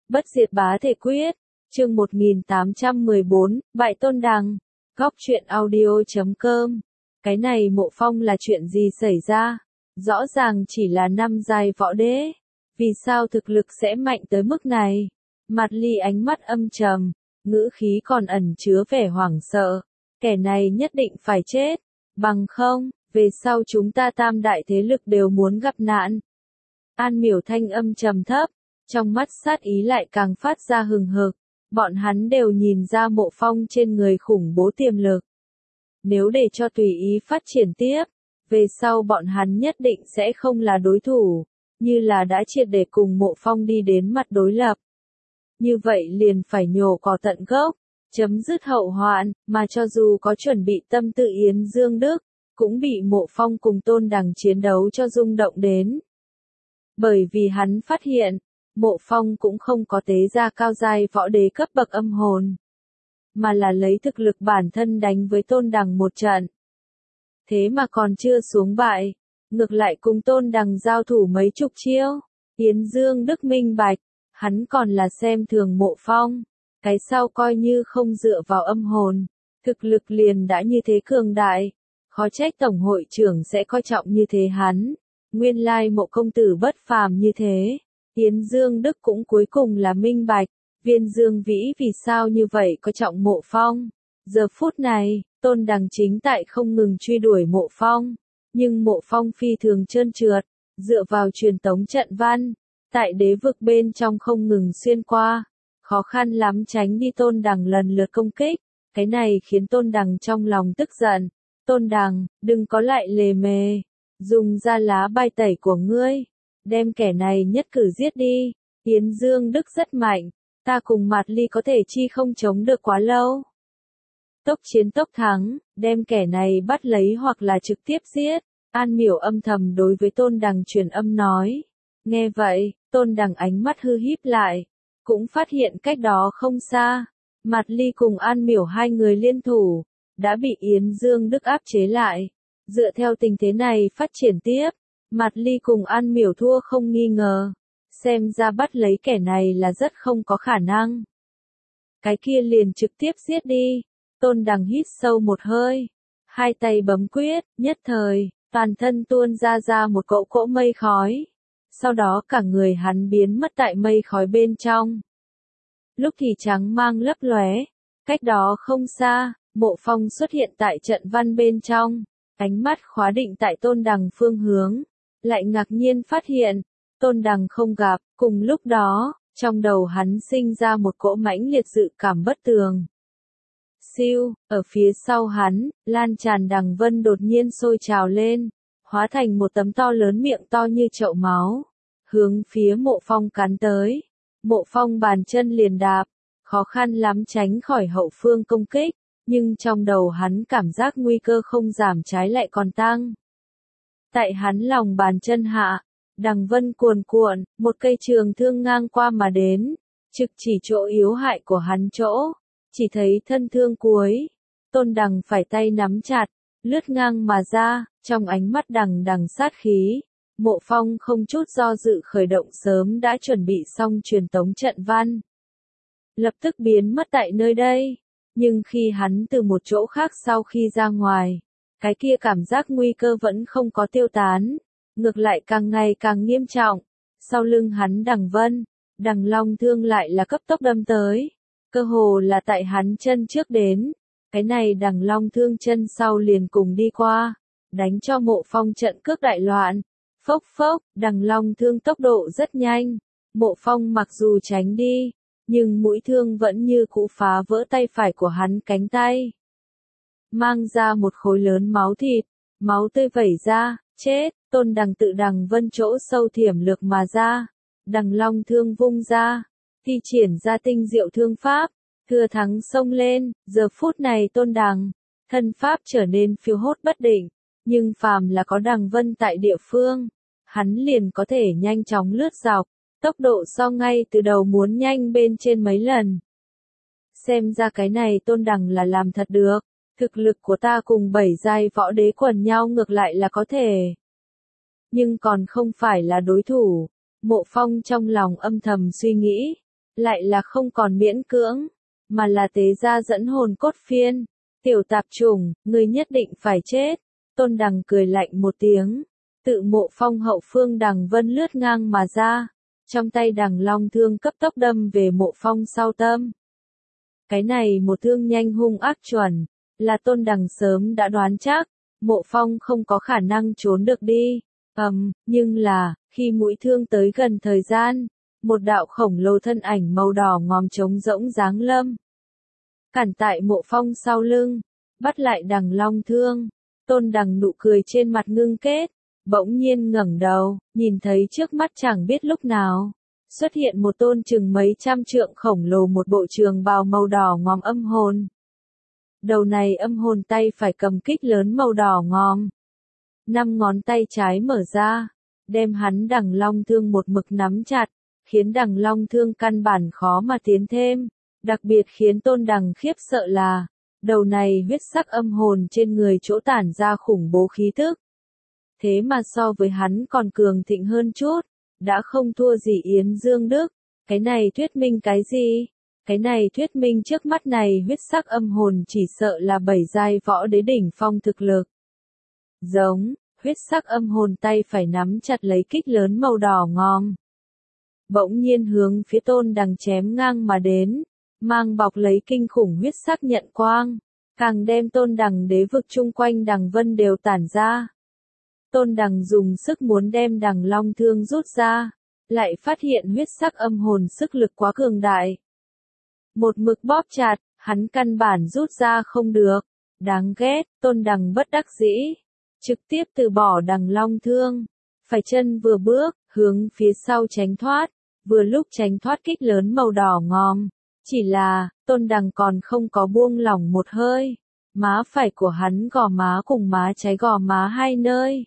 Bất diệt bá thể quyết, chương 1814, bại Tôn Đằng, góc truyện audio.com. Cái này Mộ Phong là chuyện gì xảy ra? Rõ ràng chỉ là năm giai võ đế. Vì sao thực lực sẽ mạnh tới mức này? Mạt Ly ánh mắt âm trầm, ngữ khí còn ẩn chứa vẻ hoảng sợ. Kẻ này nhất định phải chết, bằng không, về sau chúng ta tam đại thế lực đều muốn gặp nạn. An Miểu thanh âm trầm thấp, trong mắt sát ý lại càng phát ra hừng hực. Bọn hắn đều nhìn ra Mộ Phong trên người khủng bố tiềm lực. Nếu để cho tùy ý phát triển tiếp, về sau bọn hắn nhất định sẽ không là đối thủ, như là đã triệt để cùng Mộ Phong đi đến mặt đối lập. Như vậy liền phải nhổ cỏ tận gốc, chấm dứt hậu hoạn, mà cho dù có chuẩn bị tâm tư Yến Dương Đức, cũng bị Mộ Phong cùng Tôn Đằng chiến đấu cho rung động đến. Bởi vì hắn phát hiện, Mộ Phong cũng không có tế ra cao giai võ đế cấp bậc âm hồn, mà là lấy thực lực bản thân đánh với Tôn Đằng một trận. Thế mà còn chưa xuống bại, ngược lại cùng Tôn Đằng giao thủ mấy chục chiêu. Yến Dương Đức minh bạch, hắn còn là xem thường Mộ Phong, cái sau coi như không dựa vào âm hồn, thực lực liền đã như thế cường đại, khó trách tổng hội trưởng sẽ coi trọng như thế hắn. Nguyên lai Mộ công tử bất phàm như thế. Yến Dương Đức cũng cuối cùng là minh bạch, Viên Dương Vĩ vì sao như vậy coi trọng Mộ Phong. Giờ phút này, Tôn Đằng chính tại không ngừng truy đuổi Mộ Phong, nhưng Mộ Phong phi thường trơn trượt, dựa vào truyền tống trận văn, tại đế vực bên trong không ngừng xuyên qua, khó khăn lắm tránh đi Tôn Đằng lần lượt công kích, cái này khiến Tôn Đằng trong lòng tức giận. Tôn Đằng, đừng có lại lề mề, dùng ra lá bài tẩy của ngươi, đem kẻ này nhất cử giết đi. Yến Dương Đức rất mạnh, ta cùng Mạt Ly có thể chi không chống được quá lâu. Tốc chiến tốc thắng, đem kẻ này bắt lấy hoặc là trực tiếp giết. An Miểu âm thầm đối với Tôn Đằng truyền âm nói. Nghe vậy, Tôn Đằng ánh mắt hư híp lại, cũng phát hiện cách đó không xa, Mạt Ly cùng An Miểu hai người liên thủ, đã bị Yến Dương Đức áp chế lại. Dựa theo tình thế này phát triển tiếp, Mạt Ly cùng An Miểu thua không nghi ngờ, xem ra bắt lấy kẻ này là rất không có khả năng. Cái kia liền trực tiếp giết đi. Tôn Đằng hít sâu một hơi, hai tay bấm quyết, nhất thời, toàn thân tuôn ra một cỗ mây khói. Sau đó cả người hắn biến mất tại mây khói bên trong. Lúc thì trắng mang lấp lóe, cách đó không xa, Mộ Phong xuất hiện tại trận văn bên trong, ánh mắt khóa định tại Tôn Đằng phương hướng, lại ngạc nhiên phát hiện, Tôn Đằng không gặp. Cùng lúc đó, trong đầu hắn sinh ra một cỗ mãnh liệt dự cảm bất tường. Siêu, ở phía sau hắn, lan tràn đằng vân đột nhiên sôi trào lên, hóa thành một tấm to lớn miệng to như chậu máu, hướng phía Mộ Phong cắn tới. Mộ Phong bàn chân liền đạp, khó khăn lắm tránh khỏi hậu phương công kích, nhưng trong đầu hắn cảm giác nguy cơ không giảm trái lại còn tăng. Tại hắn lòng bàn chân hạ, đằng vân cuồn cuộn, một cây trường thương ngang qua mà đến, trực chỉ chỗ yếu hại của hắn chỗ. Chỉ thấy thân thương cuối, Tôn Đằng phải tay nắm chặt, lướt ngang mà ra, trong ánh mắt đằng đằng sát khí. Mộ Phong không chút do dự khởi động sớm đã chuẩn bị xong truyền tống trận văn. Lập tức biến mất tại nơi đây, nhưng khi hắn từ một chỗ khác sau khi ra ngoài, cái kia cảm giác nguy cơ vẫn không có tiêu tán, ngược lại càng ngày càng nghiêm trọng. Sau lưng hắn đằng vân, đằng long thương lại là cấp tốc đâm tới. Cơ hồ là tại hắn chân trước đến, cái này đằng long thương chân sau liền cùng đi qua, đánh cho Mộ Phong trận cước đại loạn. Phốc phốc, đằng long thương tốc độ rất nhanh, Mộ Phong mặc dù tránh đi, nhưng mũi thương vẫn như cũ phá vỡ tay phải của hắn cánh tay, mang ra một khối lớn máu thịt, máu tươi vẩy ra, chết. Tôn Đằng tự đằng vân chỗ sâu thiểm lược mà ra, đằng long thương vung ra, thi triển ra tinh diệu thương pháp, thừa thắng xông lên. Giờ phút này Tôn Đằng, thân pháp trở nên phiêu hốt bất định, nhưng phàm là có đằng vân tại địa phương, hắn liền có thể nhanh chóng lướt dọc, tốc độ so ngay từ đầu muốn nhanh bên trên mấy lần. Xem ra cái này Tôn Đằng là làm thật được, thực lực của ta cùng 7 giai võ đế quần nhau ngược lại là có thể, nhưng còn không phải là đối thủ. Mộ Phong trong lòng âm thầm suy nghĩ, lại là không còn miễn cưỡng, mà là tế ra dẫn hồn cốt phiên. Tiểu tạp chủng, ngươi nhất định phải chết. Tôn Đằng cười lạnh một tiếng, tự Mộ Phong hậu phương Đằng Vân lướt ngang mà ra, trong tay Đằng Long thương cấp tốc đâm về Mộ Phong sau tâm. Cái này một thương nhanh hung ác chuẩn, là Tôn Đằng sớm đã đoán chắc, Mộ Phong không có khả năng trốn được đi. Nhưng là, khi mũi thương tới gần thời gian, một đạo khổng lồ thân ảnh màu đỏ ngòm trống rỗng giáng lâm. Cản tại Mộ Phong sau lưng, bắt lại Đằng Long thương. Tôn Đằng nụ cười trên mặt ngưng kết, bỗng nhiên ngẩng đầu, nhìn thấy trước mắt chẳng biết lúc nào, xuất hiện một tôn chừng mấy trăm trượng khổng lồ, một bộ trường bào màu đỏ ngòm âm hồn. Đầu này âm hồn tay phải cầm kích lớn màu đỏ ngòm. 5 ngón tay trái mở ra, đem hắn Đằng Long thương một mực nắm chặt, khiến Đằng Long thương căn bản khó mà tiến thêm. Đặc biệt khiến Tôn Đằng khiếp sợ là, đầu này huyết sắc âm hồn trên người chỗ tản ra khủng bố khí tức. Thế mà so với hắn còn cường thịnh hơn chút, đã không thua gì Yến Dương Đức. Cái này thuyết minh cái gì? Cái này thuyết minh trước mắt này huyết sắc âm hồn chỉ sợ là 7 giai võ đế đỉnh phong thực lực. Giống, huyết sắc âm hồn tay phải nắm chặt lấy kích lớn màu đỏ ngòm. Bỗng nhiên hướng phía Tôn Đằng chém ngang mà đến, mang bọc lấy kinh khủng huyết sắc nhận quang, càng đem Tôn Đằng đế vực chung quanh Đằng Vân đều tản ra. Tôn Đằng dùng sức muốn đem Đằng Long thương rút ra, lại phát hiện huyết sắc âm hồn sức lực quá cường đại. Một mực bóp chặt, hắn căn bản rút ra không được. Đáng ghét, Tôn Đằng bất đắc dĩ, trực tiếp từ bỏ Đằng Long thương, phải chân vừa bước, hướng phía sau tránh thoát, vừa lúc tránh thoát kích lớn màu đỏ ngòm. Chỉ là, Tôn Đằng còn không có buông lỏng một hơi, má phải của hắn gò má cùng má trái gò má hai nơi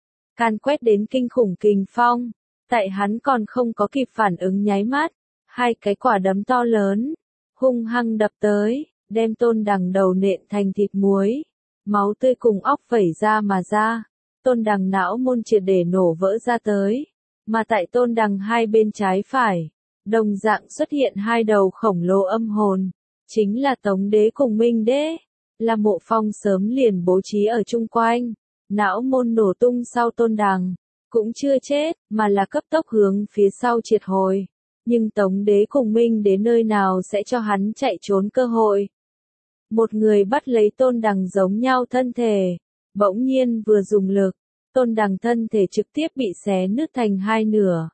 can quét đến kinh khủng kình phong, tại hắn còn không có kịp phản ứng nháy mắt, hai cái quả đấm to lớn, hung hăng đập tới, đem Tôn Đằng đầu nện thành thịt muối, máu tươi cùng óc vẩy ra mà ra, Tôn Đằng não môn triệt để nổ vỡ ra tới, mà tại Tôn Đằng hai bên trái phải, đồng dạng xuất hiện hai đầu khổng lồ âm hồn, chính là Tống Đế cùng Minh Đế, là Mộ Phong sớm liền bố trí ở chung quanh. Não môn nổ tung sau Tôn Đằng, cũng chưa chết, mà là cấp tốc hướng phía sau triệt hồi. Nhưng Tống Đế cùng Minh Đế nơi nào sẽ cho hắn chạy trốn cơ hội. Một người bắt lấy Tôn Đằng giống nhau thân thể, bỗng nhiên vừa dùng lực, Tôn Đằng thân thể trực tiếp bị xé nứt thành hai nửa.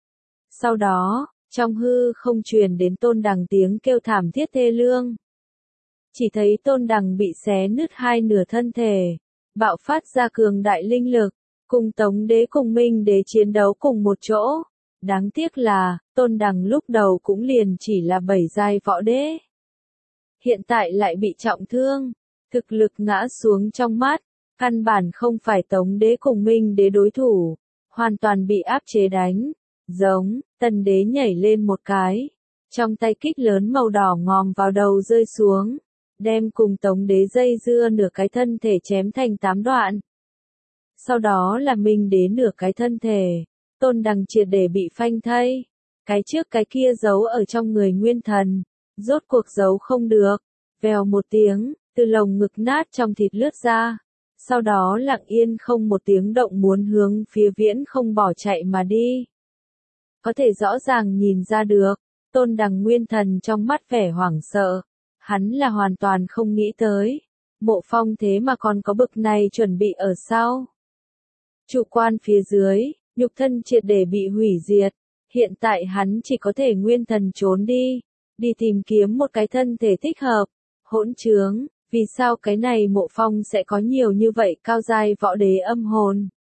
Sau đó, trong hư không truyền đến Tôn Đằng tiếng kêu thảm thiết thê lương. Chỉ thấy Tôn Đằng bị xé nứt hai nửa thân thể, bạo phát ra cường đại linh lực, cùng Tống Đế cùng Minh Đế chiến đấu cùng một chỗ. Đáng tiếc là, Tôn Đằng lúc đầu cũng liền chỉ là 7 giai võ đế. Hiện tại lại bị trọng thương, thực lực ngã xuống trong mắt, căn bản không phải Tống Đế cùng Minh Đế đối thủ, hoàn toàn bị áp chế đánh. Giống, Tần Đế nhảy lên một cái, trong tay kích lớn màu đỏ ngòm vào đầu rơi xuống, đem cùng Tống Đế dây dưa nửa cái thân thể chém thành 8 đoạn. Sau đó là Minh Đế nửa cái thân thể, Tôn Đằng triệt để bị phanh thây, cái trước cái kia giấu ở trong người nguyên thần, rốt cuộc giấu không được, vèo một tiếng, từ lồng ngực nát trong thịt lướt ra, sau đó lặng yên không một tiếng động muốn hướng phía viễn không bỏ chạy mà đi. Có thể rõ ràng nhìn ra được, Tôn Đằng nguyên thần trong mắt vẻ hoảng sợ, hắn là hoàn toàn không nghĩ tới, Mộ Phong thế mà còn có bực này chuẩn bị ở sau. Chủ quan phía dưới, nhục thân triệt để bị hủy diệt, hiện tại hắn chỉ có thể nguyên thần trốn đi tìm kiếm một cái thân thể thích hợp. Hỗn trướng, vì sao cái này Mộ Phong sẽ có nhiều như vậy cao giai võ đế âm hồn?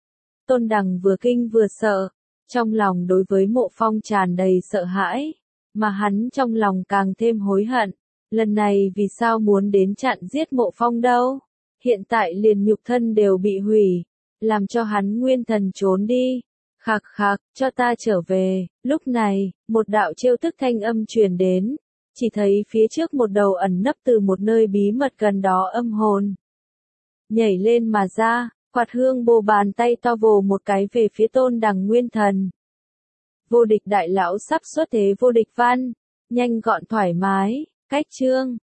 Tôn Đằng vừa kinh vừa sợ, trong lòng đối với Mộ Phong tràn đầy sợ hãi, mà hắn trong lòng càng thêm hối hận, lần này vì sao muốn đến chặn giết Mộ Phong đâu? Hiện tại liền nhục thân đều bị hủy, làm cho hắn nguyên thần trốn đi. Khạc khạc, cho ta trở về. Lúc này, một đạo trêu tức thanh âm truyền đến, chỉ thấy phía trước một đầu ẩn nấp từ một nơi bí mật gần đó âm hồn. Nhảy lên mà ra, quạt hương bồ bàn tay to vồ một cái về phía Tôn Đằng nguyên thần. Vô địch đại lão sắp xuất thế vô địch văn. Nhanh gọn thoải mái, cách chương.